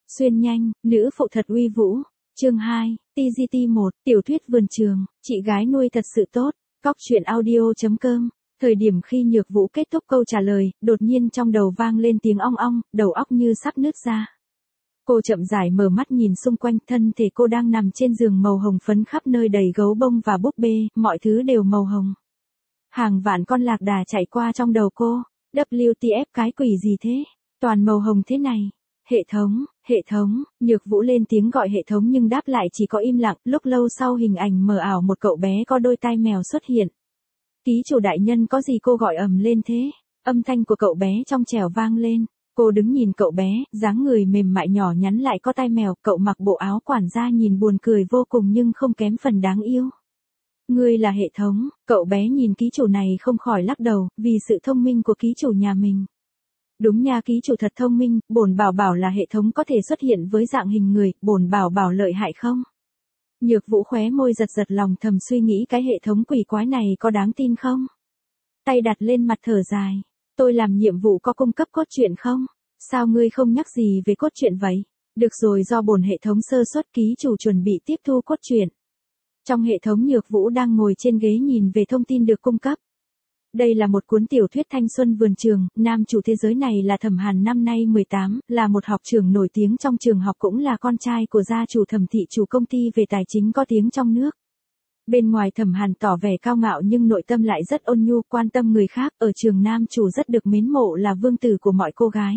Xuyên nhanh, nữ phụ thật uy vũ. Chương 2, TGT 1, tiểu thuyết vườn trường, chị gái nuôi thật sự tốt. Cóc truyện audio.com. Thời điểm khi Nhược Vũ kết thúc câu trả lời, đột nhiên trong đầu vang lên tiếng ong ong, đầu óc như sắp nứt ra. Cô chậm rãi mở mắt nhìn xung quanh, thân thể cô đang nằm trên giường màu hồng phấn khắp nơi đầy gấu bông và búp bê, mọi thứ đều màu hồng. Hàng vạn con lạc đà chạy qua trong đầu cô. WTF, cái quỷ gì thế? Toàn màu hồng thế này. Hệ thống, Nhược Vũ lên tiếng gọi hệ thống nhưng đáp lại chỉ có im lặng. Lúc lâu sau hình ảnh mờ ảo một cậu bé có đôi tai mèo xuất hiện. Ký chủ đại nhân có gì cô gọi ầm lên thế? Âm thanh của cậu bé trong trẻo vang lên. Cô đứng nhìn cậu bé, dáng người mềm mại nhỏ nhắn lại có tai mèo, cậu mặc bộ áo quản gia nhìn buồn cười vô cùng nhưng không kém phần đáng yêu. Ngươi là hệ thống, cậu bé nhìn ký chủ này không khỏi lắc đầu, vì sự thông minh của ký chủ nhà mình. Đúng nha, ký chủ thật thông minh, bổn bảo bảo là hệ thống có thể xuất hiện với dạng hình người, bổn bảo bảo lợi hại không? Nhược Vũ khóe môi giật giật, lòng thầm suy nghĩ cái hệ thống quỷ quái này có đáng tin không? Tay đặt lên mặt thở dài. Tôi làm nhiệm vụ có cung cấp cốt truyện không? Sao ngươi không nhắc gì về cốt truyện vậy? Được rồi, do bổn hệ thống sơ suất, ký chủ chuẩn bị tiếp thu cốt truyện. Trong hệ thống, Nhược Vũ đang ngồi trên ghế nhìn về thông tin được cung cấp. Đây là một cuốn tiểu thuyết thanh xuân vườn trường, nam chủ thế giới này là Thẩm Hàn, năm nay 18, là một học trưởng nổi tiếng trong trường học, cũng là con trai của gia chủ Thẩm thị, chủ công ty về tài chính có tiếng trong nước. Bên ngoài Thẩm Hàn tỏ vẻ cao ngạo nhưng nội tâm lại rất ôn nhu, quan tâm người khác, ở trường nam chủ rất được mến mộ, là vương tử của mọi cô gái.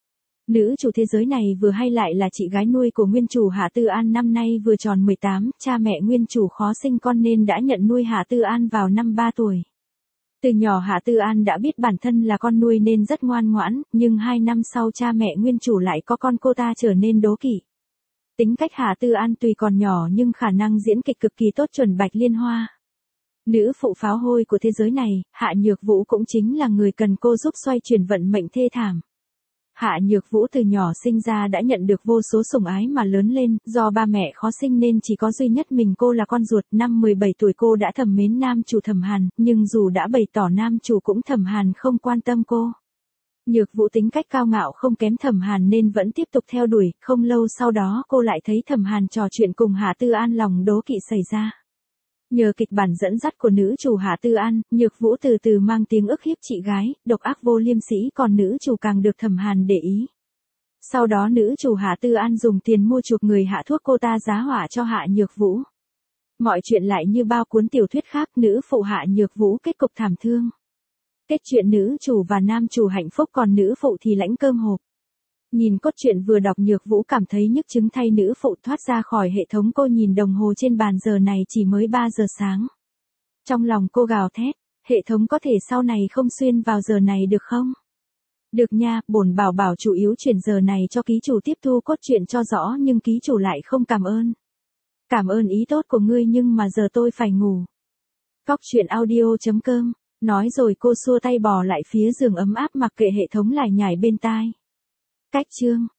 Nữ chủ thế giới này vừa hay lại là chị gái nuôi của nguyên chủ Hạ Tư An, năm nay vừa tròn 18, cha mẹ nguyên chủ khó sinh con nên đã nhận nuôi Hạ Tư An vào năm 3 tuổi. Từ nhỏ Hạ Tư An đã biết bản thân là con nuôi nên rất ngoan ngoãn, nhưng 2 năm sau cha mẹ nguyên chủ lại có con, cô ta trở nên đố kỵ. Tính cách Hạ Tư An tuy còn nhỏ nhưng khả năng diễn kịch cực kỳ tốt, chuẩn Bạch Liên Hoa. Nữ phụ pháo hôi của thế giới này, Hạ Nhược Vũ cũng chính là người cần cô giúp xoay chuyển vận mệnh thê thảm. Hạ Nhược Vũ từ nhỏ sinh ra đã nhận được vô số sủng ái mà lớn lên, do ba mẹ khó sinh nên chỉ có duy nhất mình cô là con ruột. Năm 17 tuổi cô đã thầm mến nam chủ Thẩm Hàn, nhưng dù đã bày tỏ nam chủ cũng Thẩm Hàn không quan tâm cô. Nhược Vũ tính cách cao ngạo không kém Thẩm Hàn nên vẫn tiếp tục theo đuổi, không lâu sau đó cô lại thấy Thẩm Hàn trò chuyện cùng Hạ Tư An, lòng đố kỵ xảy ra. Nhờ kịch bản dẫn dắt của nữ chủ Hạ Tư An, Nhược Vũ từ từ mang tiếng ức hiếp chị gái, độc ác vô liêm sỉ, còn nữ chủ càng được Thẩm Hàn để ý. Sau đó nữ chủ Hạ Tư An dùng tiền mua chuộc người hạ thuốc cô ta giá họa cho Hạ Nhược Vũ. Mọi chuyện lại như bao cuốn tiểu thuyết khác, nữ phụ Hạ Nhược Vũ kết cục thảm thương. Kết chuyện nữ chủ và nam chủ hạnh phúc, còn nữ phụ thì lãnh cơm hộp. Nhìn cốt truyện vừa đọc, Nhược Vũ cảm thấy nhức chứng thay nữ phụ. Thoát ra khỏi hệ thống, cô nhìn đồng hồ trên bàn, giờ này chỉ mới 3 giờ sáng. Trong lòng cô gào thét, hệ thống có thể sau này không xuyên vào giờ này được không? Được nha, bổn bảo bảo chủ yếu chuyển giờ này cho ký chủ tiếp thu cốt truyện cho rõ, nhưng ký chủ lại không cảm ơn. Cảm ơn ý tốt của ngươi nhưng mà giờ tôi phải ngủ. Cóc truyện audio.com. Nói rồi cô xua tay bò lại phía giường ấm áp, mặc kệ hệ thống lải nhải bên tai. Cách chương